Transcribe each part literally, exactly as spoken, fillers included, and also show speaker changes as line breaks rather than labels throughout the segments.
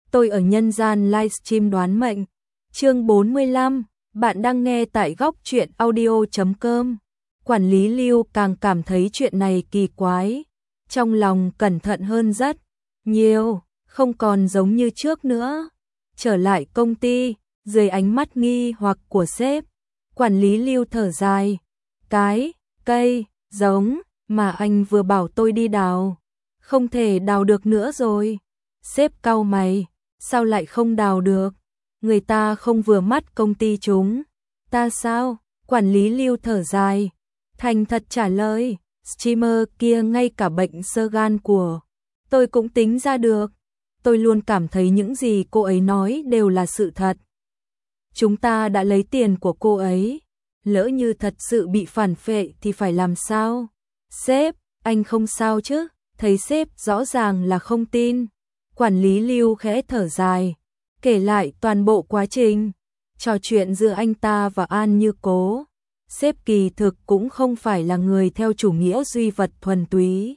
tôi ở nhân gian livestream đoán mệnh. Chương bốn mươi lăm, bạn đang nghe tại góc truyện audio chấm com. Quản lý Lưu càng cảm thấy chuyện này kỳ quái, trong lòng cẩn thận hơn rất nhiều, không còn giống như trước nữa. Trở lại công ty, dưới ánh mắt nghi hoặc của sếp, quản lý Lưu thở dài, cái cây giống mà anh vừa bảo tôi đi đào, không thể đào được nữa rồi. Sếp cau mày, sao lại không đào được? Người ta không vừa mắt công ty chúng ta sao? Quản lý Lưu thở dài, thành thật trả lời, streamer kia ngay cả bệnh xơ gan của tôi cũng tính ra được. Tôi luôn cảm thấy những gì cô ấy nói đều là sự thật. Chúng ta đã lấy tiền của cô ấy, lỡ như thật sự bị phản phệ thì phải làm sao? Sếp, anh không sao chứ? Thấy sếp rõ ràng là không tin. Quản lý Lưu khẽ thở dài, kể lại toàn bộ quá trình trò chuyện giữa anh ta và An Như Cố. Sếp kỳ thực cũng không phải là người theo chủ nghĩa duy vật thuần túy.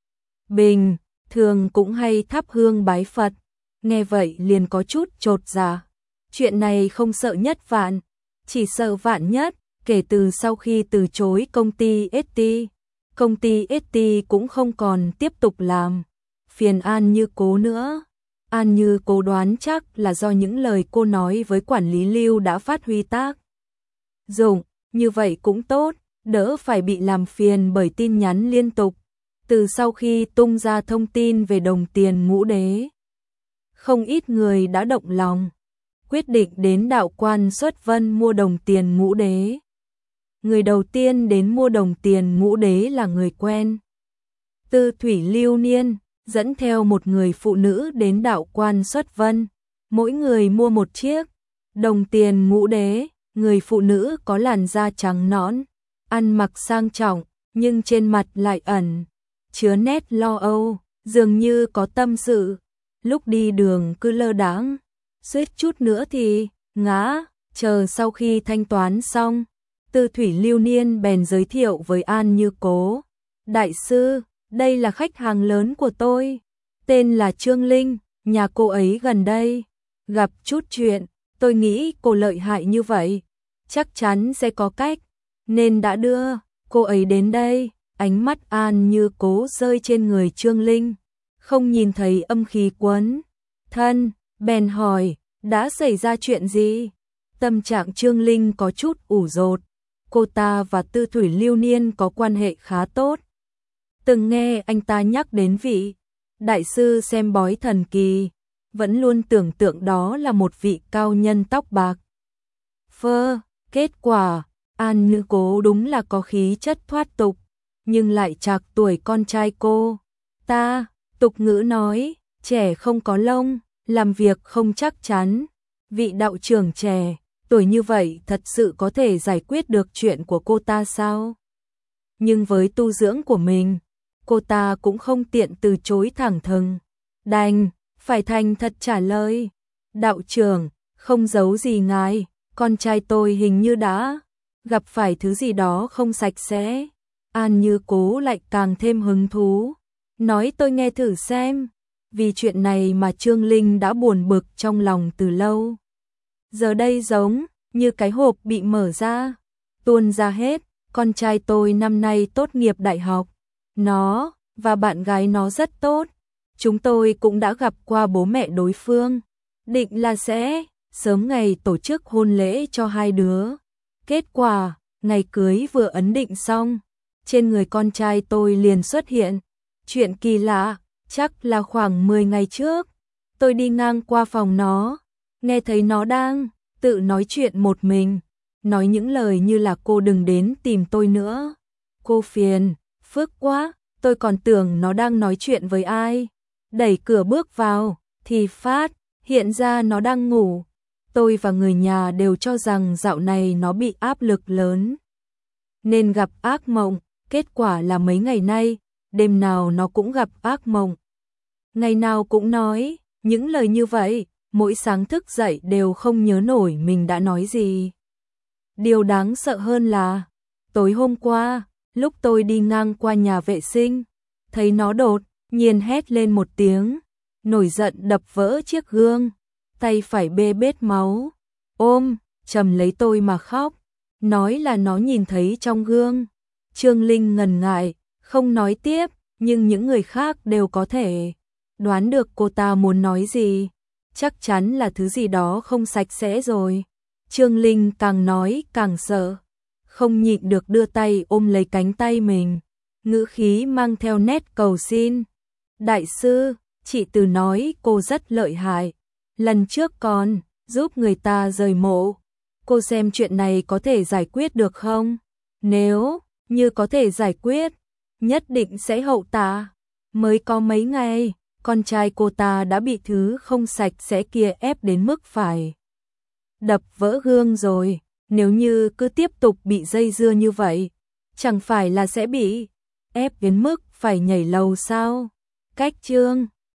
Bình thường cũng hay thắp hương bái Phật, nghe vậy liền có chút chột dạ. Chuyện này không sợ nhất vạn, chỉ sợ vạn nhất. Kể từ sau khi từ chối công ty ét tê, công ty ét tê cũng không còn tiếp tục làm phiền An Như Cố nữa. An Như Cố đoán chắc là do những lời cô nói với quản lý Lưu đã phát huy tác dụng, như vậy cũng tốt, đỡ phải bị làm phiền bởi tin nhắn liên tục. Từ sau khi tung ra thông tin về đồng tiền ngũ đế, không ít người đã động lòng, quyết định đến đạo quan Xuất Vân mua đồng tiền ngũ đế. Người đầu tiên đến mua đồng tiền ngũ đế là người quen. Tư Thủy Lưu Niên dẫn theo một người phụ nữ đến đạo quan Xuất Vân, mỗi người mua một chiếc đồng tiền ngũ đế. Người phụ nữ có làn da trắng nõn, ăn mặc sang trọng, nhưng trên mặt lại ẩn chứa nét lo âu, dường như có tâm sự. Lúc đi đường cứ lơ đãng, suýt chút nữa thì ngã. Chờ sau khi thanh toán xong, Tư Thủy Lưu Niên bèn giới thiệu với An Như Cố, đại sư, đây là khách hàng lớn của tôi, tên là Trương Linh, nhà cô ấy gần đây gặp chút chuyện, tôi nghĩ cô lợi hại như vậy, chắc chắn sẽ có cách, nên đã đưa cô ấy đến đây. Ánh mắt An Như Cố rơi trên người Trương Linh, không nhìn thấy âm khí quấn thân, bèn hỏi, đã xảy ra chuyện gì? Tâm trạng Trương Linh có chút ủ rột, cô ta và Tư Thủy Lưu Niên có quan hệ khá tốt. Từng nghe anh ta nhắc đến vị đại sư xem bói thần kỳ, vẫn luôn tưởng tượng đó là một vị cao nhân tóc bạc phơ. Kết quả, An Như Cố đúng là có khí chất thoát tục, nhưng lại trạc tuổi con trai cô ta. Tục ngữ nói, trẻ không có lông, làm việc không chắc chắn. Vị đạo trưởng trẻ, tuổi như vậy thật sự có thể giải quyết được chuyện của cô ta sao? Nhưng với tu dưỡng của mình, cô ta cũng không tiện từ chối thẳng thừng, đành phải thành thật trả lời. Đạo trưởng, không giấu gì ngài, con trai tôi hình như đã gặp phải thứ gì đó không sạch sẽ. An Như Cố lại càng thêm hứng thú, nói tôi nghe thử xem. Vì chuyện này mà Trương Linh đã buồn bực trong lòng từ lâu. Giờ đây giống như cái hộp bị mở ra, tuôn ra hết. Con trai tôi năm nay tốt nghiệp đại học, nó và bạn gái nó rất tốt. Chúng tôi cũng đã gặp qua bố mẹ đối phương, định là sẽ sớm ngày tổ chức hôn lễ cho hai đứa. Kết quả, ngày cưới vừa ấn định xong, trên người con trai tôi liền xuất hiện chuyện kỳ lạ. Chắc là khoảng mười ngày trước, tôi đi ngang qua phòng nó, nghe thấy nó đang tự nói chuyện một mình, nói những lời như là cô đừng đến tìm tôi nữa, cô phiền phức quá. Tôi còn tưởng nó đang nói chuyện với ai. Đẩy cửa bước vào thì phát hiện ra nó đang ngủ. Tôi và người nhà đều cho rằng dạo này nó bị áp lực lớn nên gặp ác mộng. Kết quả là mấy ngày nay, đêm nào nó cũng gặp ác mộng, ngày nào cũng nói những lời như vậy. Mỗi sáng thức dậy đều không nhớ nổi mình đã nói gì. Điều đáng sợ hơn là tối hôm qua, lúc tôi đi ngang qua nhà vệ sinh, thấy nó đột nhiên hét lên một tiếng, nổi giận đập vỡ chiếc gương, tay phải bê bết máu, ôm, chầm lấy tôi mà khóc, nói là nó nhìn thấy trong gương. Trương Linh ngần ngại, không nói tiếp, nhưng những người khác đều có thể đoán được cô ta muốn nói gì, chắc chắn là thứ gì đó không sạch sẽ rồi. Trương Linh càng nói càng sợ, không nhịn được đưa tay ôm lấy cánh tay mình, ngữ khí mang theo nét cầu xin. Đại sư, chị Từ nói cô rất lợi hại, lần trước còn giúp người ta rời mộ, cô xem chuyện này có thể giải quyết được không? Nếu như có thể giải quyết, nhất định sẽ hậu tạ. Mới có mấy ngày, con trai cô ta đã bị thứ không sạch sẽ kia ép đến mức phải đập vỡ gương rồi, nếu như cứ tiếp tục bị dây dưa như vậy, chẳng phải là sẽ bị ép đến mức phải nhảy lầu sao? Cách Trương